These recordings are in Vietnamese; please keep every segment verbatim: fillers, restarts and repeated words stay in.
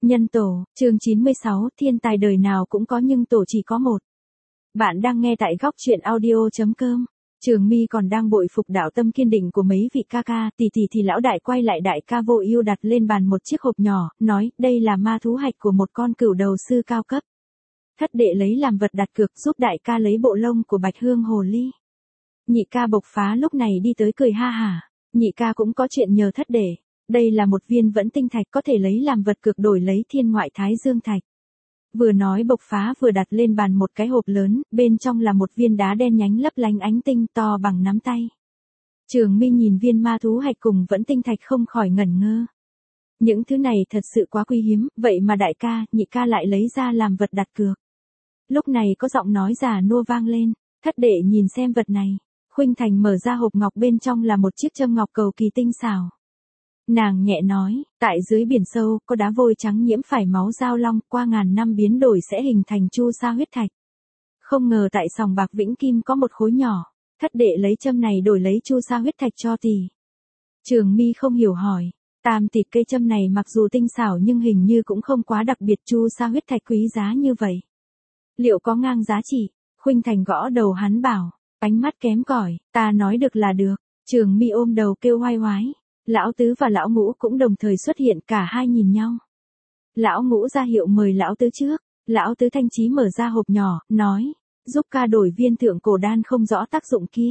Nhân tổ, chương chín mươi sáu, thiên tài đời nào cũng có nhưng tổ chỉ có một. Bạn đang nghe tại góc truyện audio.com. Trường Mi còn đang bội phục đạo tâm kiên định của mấy vị ca ca, tỷ tỷ thì lão đại quay lại đại ca Vô Ưu đặt lên bàn một chiếc hộp nhỏ, nói, đây là ma thú hạch của một con cửu đầu sư cao cấp. Thất đệ lấy làm vật đặt cược giúp đại ca lấy bộ lông của Bạch Hương hồ ly. Nhị ca Bộc Phá lúc này đi tới cười ha hả, nhị ca cũng có chuyện nhờ thất đệ. Đây là một viên vẫn tinh thạch có thể lấy làm vật cược đổi lấy thiên ngoại thái dương thạch. Vừa nói Bộc Phá vừa đặt lên bàn một cái hộp lớn, bên trong là một viên đá đen nhánh lấp lánh ánh tinh to bằng nắm tay. Trường Mi nhìn viên ma thú hạch cùng vẫn tinh thạch không khỏi ngẩn ngơ. Những thứ này thật sự quá quý hiếm, vậy mà đại ca, nhị ca lại lấy ra làm vật đặt cược. Lúc này có giọng nói già nua vang lên, thất đệ nhìn xem vật này. Khuynh Thành mở ra hộp ngọc, bên trong là một chiếc châm ngọc cầu kỳ tinh xảo. Nàng nhẹ nói, tại dưới biển sâu, có đá vôi trắng nhiễm phải máu giao long, qua ngàn năm biến đổi sẽ hình thành chu sa huyết thạch. Không ngờ tại sòng bạc Vĩnh Kim có một khối nhỏ, thất đệ lấy châm này đổi lấy chu sa huyết thạch cho tỷ. Trường Mi không hiểu hỏi, tam tỷ cây châm này mặc dù tinh xảo nhưng hình như cũng không quá đặc biệt, chu sa huyết thạch quý giá như vậy. Liệu có ngang giá trị? Khuynh Thành gõ đầu hắn bảo, ánh mắt kém cỏi, ta nói được là được. Trường Mi ôm đầu kêu oai oái. Lão Tứ và Lão Ngũ cũng đồng thời xuất hiện, cả hai nhìn nhau. Lão Ngũ ra hiệu mời Lão Tứ trước, Lão Tứ thanh chí mở ra hộp nhỏ, nói, giúp ca đổi viên thượng cổ đan không rõ tác dụng kia.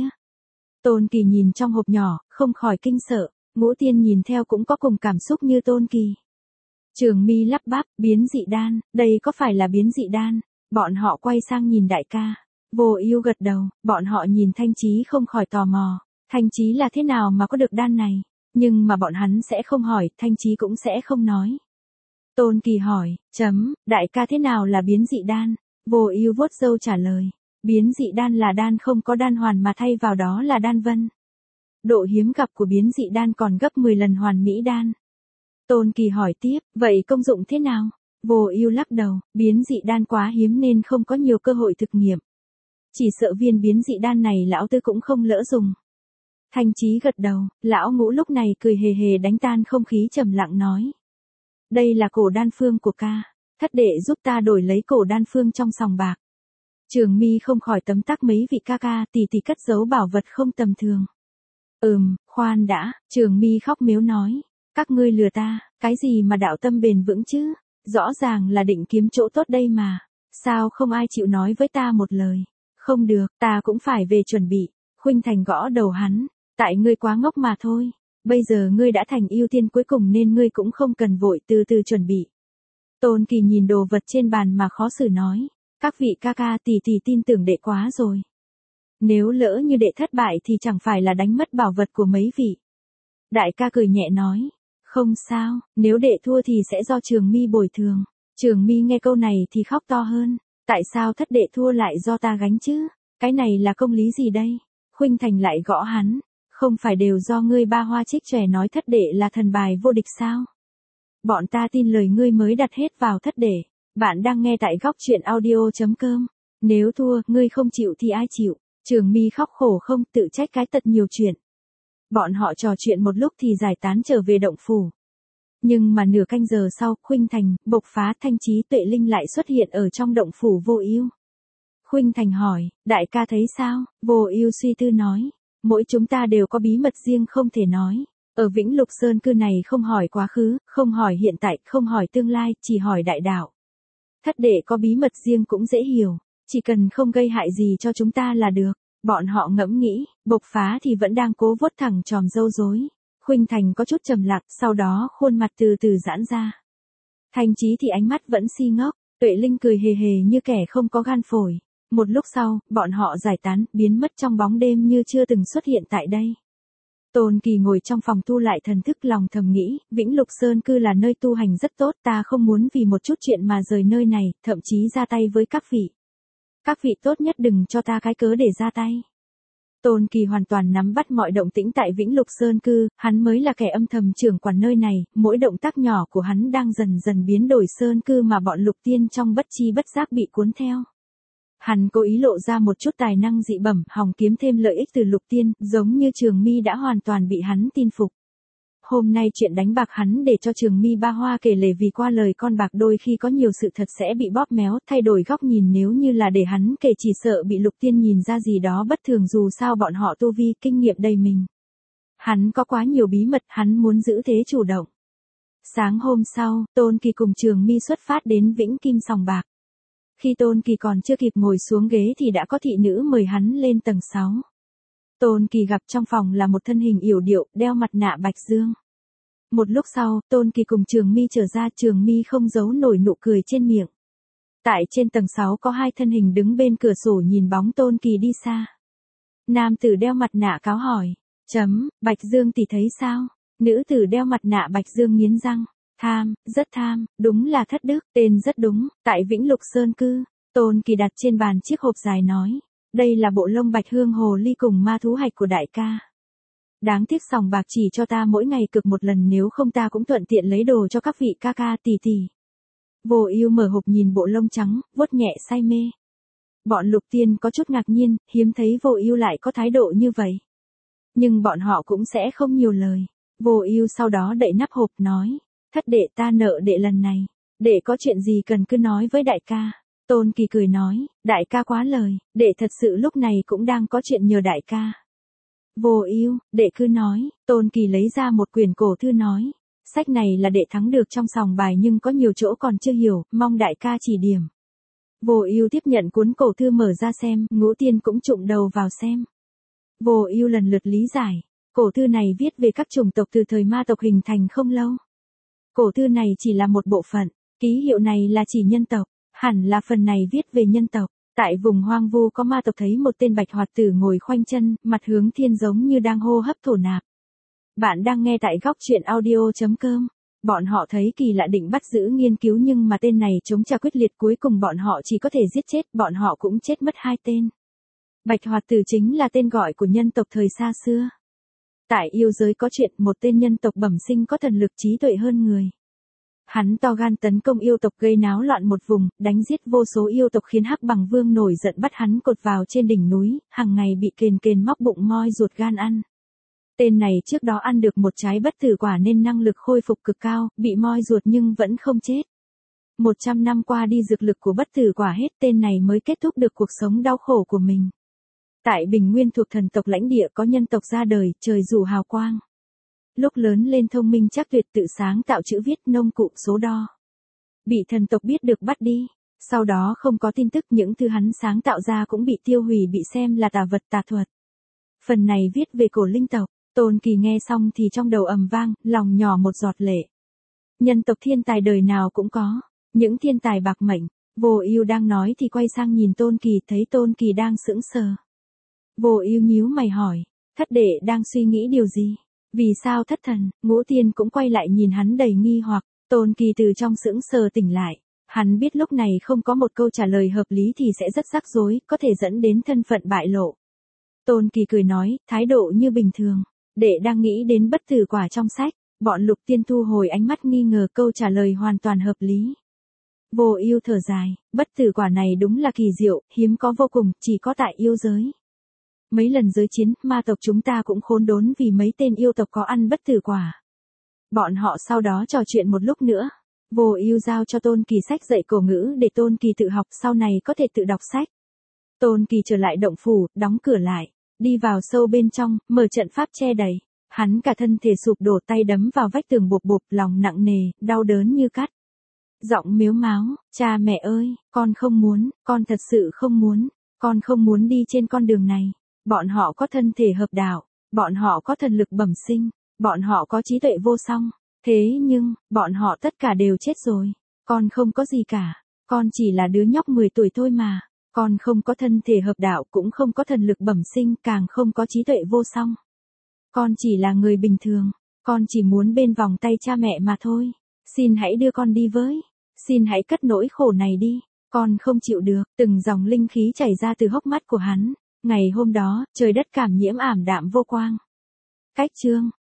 Tôn Kỳ nhìn trong hộp nhỏ, không khỏi kinh sợ, Ngũ Tiên nhìn theo cũng có cùng cảm xúc như Tôn Kỳ. Trường Mi lắp bắp, biến dị đan, đây có phải là biến dị đan? Bọn họ quay sang nhìn đại ca, Vô Ưu gật đầu, bọn họ nhìn Thanh Chí không khỏi tò mò, Thanh Chí là thế nào mà có được đan này? Nhưng mà bọn hắn sẽ không hỏi, Thanh Chí cũng sẽ không nói. Tôn Kỳ hỏi, chấm, đại ca thế nào là biến dị đan? Vô Ưu vuốt râu trả lời, biến dị đan là đan không có đan hoàn mà thay vào đó là đan vân. Độ hiếm gặp của biến dị đan còn gấp mười lần hoàn mỹ đan. Tôn Kỳ hỏi tiếp, vậy công dụng thế nào? Vô Ưu lắc đầu, biến dị đan quá hiếm nên không có nhiều cơ hội thực nghiệm. Chỉ sợ viên biến dị đan này lão Tư cũng không lỡ dùng. Thanh Chí gật đầu, Lão Ngũ lúc này cười hề hề đánh tan không khí trầm lặng nói. Đây là cổ đan phương của ca, thất đệ giúp ta đổi lấy cổ đan phương trong sòng bạc. Trường Mi không khỏi tấm tắc mấy vị ca ca, tỷ tỷ cất giấu bảo vật không tầm thường. Ừm, khoan đã, Trường Mi khóc mếu nói, các ngươi lừa ta, cái gì mà đạo tâm bền vững chứ, rõ ràng là định kiếm chỗ tốt đây mà, sao không ai chịu nói với ta một lời, không được, ta cũng phải về chuẩn bị. Khuynh Thành gõ đầu hắn. Tại ngươi quá ngốc mà thôi, bây giờ ngươi đã thành ưu tiên cuối cùng nên ngươi cũng không cần vội, từ từ chuẩn bị. Tôn Kỳ nhìn đồ vật trên bàn mà khó xử nói, các vị ca ca tỷ tỷ tin tưởng đệ quá rồi. Nếu lỡ như đệ thất bại thì chẳng phải là đánh mất bảo vật của mấy vị. Đại ca cười nhẹ nói, không sao, nếu đệ thua thì sẽ do Trường Mi bồi thường. Trường Mi nghe câu này thì khóc to hơn, tại sao thất đệ thua lại do ta gánh chứ, cái này là công lý gì đây? Khuynh Thành lại gõ hắn. Không phải đều do ngươi Ba Hoa Trích Chòe nói thất đệ là thần bài vô địch sao? Bọn ta tin lời ngươi mới đặt hết vào thất đệ. Bạn đang nghe tại góc truyện audio.com. Nếu thua, ngươi không chịu thì ai chịu? Trường Mi khóc khổ không, tự trách cái tật nhiều chuyện. Bọn họ trò chuyện một lúc thì giải tán trở về động phủ. Nhưng mà nửa canh giờ sau, Khuynh Thành, Bộc Phá, Thanh Chí, Tuệ Linh lại xuất hiện ở trong động phủ Vô Ưu. Khuynh Thành hỏi, đại ca thấy sao? Vô Ưu suy tư nói. Mỗi chúng ta đều có bí mật riêng không thể nói. Ở Vĩnh Lục Sơn cư này không hỏi quá khứ, không hỏi hiện tại, không hỏi tương lai, chỉ hỏi đại đạo. Thất đệ có bí mật riêng cũng dễ hiểu, chỉ cần không gây hại gì cho chúng ta là được. Bọn họ ngẫm nghĩ, Bộc Phá thì vẫn đang cố vuốt thẳng chòm râu rối. Khuynh Thành có chút trầm lặng, sau đó khuôn mặt từ từ giãn ra. Thanh Chí thì ánh mắt vẫn si ngốc, Tuệ Linh cười hề hề như kẻ không có gan phổi. Một lúc sau, bọn họ giải tán, biến mất trong bóng đêm như chưa từng xuất hiện tại đây. Tôn Kỳ ngồi trong phòng tu lại thần thức, lòng thầm nghĩ, Vĩnh Lục Sơn cư là nơi tu hành rất tốt, ta không muốn vì một chút chuyện mà rời nơi này, thậm chí ra tay với các vị. Các vị tốt nhất đừng cho ta cái cớ để ra tay. Tôn Kỳ hoàn toàn nắm bắt mọi động tĩnh tại Vĩnh Lục Sơn cư, hắn mới là kẻ âm thầm trưởng quản nơi này, mỗi động tác nhỏ của hắn đang dần dần biến đổi sơn cư mà bọn lục tiên trong bất chi bất giác bị cuốn theo. Hắn cố ý lộ ra một chút tài năng dị bẩm, hòng kiếm thêm lợi ích từ lục tiên, giống như Trường Mi đã hoàn toàn bị hắn tin phục. Hôm nay chuyện đánh bạc hắn để cho Trường Mi ba hoa kể lể vì qua lời con bạc đôi khi có nhiều sự thật sẽ bị bóp méo, thay đổi góc nhìn nếu như là để hắn kể chỉ sợ bị Lục Tiên nhìn ra gì đó bất thường dù sao bọn họ tu vi, kinh nghiệm đầy mình. Hắn có quá nhiều bí mật, hắn muốn giữ thế chủ động. Sáng hôm sau, Tôn Kỳ cùng Trường Mi xuất phát đến Vĩnh Kim sòng bạc. Khi Tôn Kỳ còn chưa kịp ngồi xuống ghế thì đã có thị nữ mời hắn lên tầng sáu. Tôn Kỳ gặp trong phòng là một thân hình yểu điệu, đeo mặt nạ bạch dương. Một lúc sau, Tôn Kỳ cùng Trường Mi trở ra, Trường Mi không giấu nổi nụ cười trên miệng. Tại trên tầng sáu có hai thân hình đứng bên cửa sổ nhìn bóng Tôn Kỳ đi xa. Nam tử đeo mặt nạ cáo hỏi, chấm, Bạch Dương tỷ thấy sao? Nữ tử đeo mặt nạ bạch dương nghiến răng, tham, rất tham, đúng là thất đức, tên rất đúng, tại Vĩnh Lục Sơn cư. Tôn Kỳ đặt trên bàn chiếc hộp dài nói, đây là bộ lông bạch hương hồ ly cùng ma thú hạch của đại ca. Đáng tiếc sòng bạc chỉ cho ta mỗi ngày cực một lần, nếu không ta cũng thuận tiện lấy đồ cho các vị ca ca tỷ tỷ. Vô Ưu mở hộp nhìn bộ lông trắng, vuốt nhẹ say mê. Bọn Lục Tiên có chút ngạc nhiên, hiếm thấy Vô Ưu lại có thái độ như vậy. Nhưng bọn họ cũng sẽ không nhiều lời. Vô Ưu sau đó đậy nắp hộp nói, thất đệ ta nợ đệ lần này, đệ có chuyện gì cần cứ nói với đại ca. Tôn Kỳ cười nói, đại ca quá lời, đệ thật sự lúc này cũng đang có chuyện nhờ đại ca. Vô Ưu, đệ cứ nói. Tôn Kỳ lấy ra một quyển cổ thư nói, sách này là đệ thắng được trong sòng bài nhưng có nhiều chỗ còn chưa hiểu, mong đại ca chỉ điểm. Vô Ưu tiếp nhận cuốn cổ thư mở ra xem, Ngũ Tiên cũng chụm đầu vào xem. Vô Ưu lần lượt lý giải. Cổ thư này viết về các chủng tộc từ thời ma tộc hình thành không lâu. Cổ thư này chỉ là một bộ phận, ký hiệu này là chỉ nhân tộc, hẳn là phần này viết về nhân tộc. Tại vùng hoang vu có ma tộc thấy một tên bạch hoạt tử ngồi khoanh chân, mặt hướng thiên giống như đang hô hấp thổ nạp. Bạn đang nghe tại góc truyện audio chấm com. Bọn họ thấy kỳ lạ định bắt giữ nghiên cứu nhưng mà tên này chống trả quyết liệt, cuối cùng bọn họ chỉ có thể giết chết, bọn họ cũng chết mất hai tên. Bạch hoạt tử chính là tên gọi của nhân tộc thời xa xưa. Tại yêu giới có chuyện một tên nhân tộc bẩm sinh có thần lực trí tuệ hơn người. Hắn to gan tấn công yêu tộc gây náo loạn một vùng, đánh giết vô số yêu tộc khiến Hắc Bằng Vương nổi giận bắt hắn cột vào trên đỉnh núi, hàng ngày bị kền kền móc bụng moi ruột gan ăn. Tên này trước đó ăn được một trái bất tử quả nên năng lực khôi phục cực cao, bị moi ruột nhưng vẫn không chết. Một trăm năm qua đi dược lực của bất tử quả hết, tên này mới kết thúc được cuộc sống đau khổ của mình. Tại Bình Nguyên thuộc thần tộc lãnh địa có nhân tộc ra đời, trời rủ hào quang. Lúc lớn lên thông minh chắc tuyệt, tự sáng tạo chữ viết, nông cụ, số đo. Bị thần tộc biết được bắt đi, sau đó không có tin tức, những thứ hắn sáng tạo ra cũng bị tiêu hủy, bị xem là tà vật tà thuật. Phần này viết về cổ linh tộc. Tôn Kỳ nghe xong thì trong đầu ầm vang, lòng nhỏ một giọt lệ. Nhân tộc thiên tài đời nào cũng có, những thiên tài bạc mệnh. Vô Ưu đang nói thì quay sang nhìn Tôn Kỳ, thấy Tôn Kỳ đang sững sờ. Vô Ưu nhíu mày hỏi, thất đệ đang suy nghĩ điều gì? Vì sao thất thần? Ngũ Tiên cũng quay lại nhìn hắn đầy nghi hoặc. Tôn Kỳ từ trong sững sờ tỉnh lại. Hắn biết lúc này không có một câu trả lời hợp lý thì sẽ rất rắc rối, có thể dẫn đến thân phận bại lộ. Tôn Kỳ cười nói, thái độ như bình thường. Đệ đang nghĩ đến bất tử quả trong sách. Bọn Lục Tiên thu hồi ánh mắt nghi ngờ, câu trả lời hoàn toàn hợp lý. Vô Ưu thở dài, bất tử quả này đúng là kỳ diệu, hiếm có vô cùng, chỉ có tại yêu giới. Mấy lần giới chiến, ma tộc chúng ta cũng khốn đốn vì mấy tên yêu tộc có ăn bất tử quả. Bọn họ sau đó trò chuyện một lúc nữa. Vô Ưu giao cho Tôn Kỳ sách dạy cổ ngữ để Tôn Kỳ tự học, sau này có thể tự đọc sách. Tôn Kỳ trở lại động phủ, đóng cửa lại, đi vào sâu bên trong, mở trận pháp che đậy. Hắn cả thân thể sụp đổ, tay đấm vào vách tường bộp bộp, lòng nặng nề, đau đớn như cắt. Giọng mếu máo, cha mẹ ơi, con không muốn, con thật sự không muốn, con không muốn đi trên con đường này. Bọn họ có thân thể hợp đạo, bọn họ có thần lực bẩm sinh, bọn họ có trí tuệ vô song. Thế nhưng, bọn họ tất cả đều chết rồi. Con không có gì cả, con chỉ là đứa nhóc mười tuổi thôi mà. Con không có thân thể hợp đạo, cũng không có thần lực bẩm sinh, càng không có trí tuệ vô song. Con chỉ là người bình thường, con chỉ muốn bên vòng tay cha mẹ mà thôi. Xin hãy đưa con đi với, xin hãy cất nỗi khổ này đi, con không chịu được. Từng dòng linh khí chảy ra từ hốc mắt của hắn. Ngày hôm đó, trời đất cảm nhiễm ảm đạm vô quang. Cách chương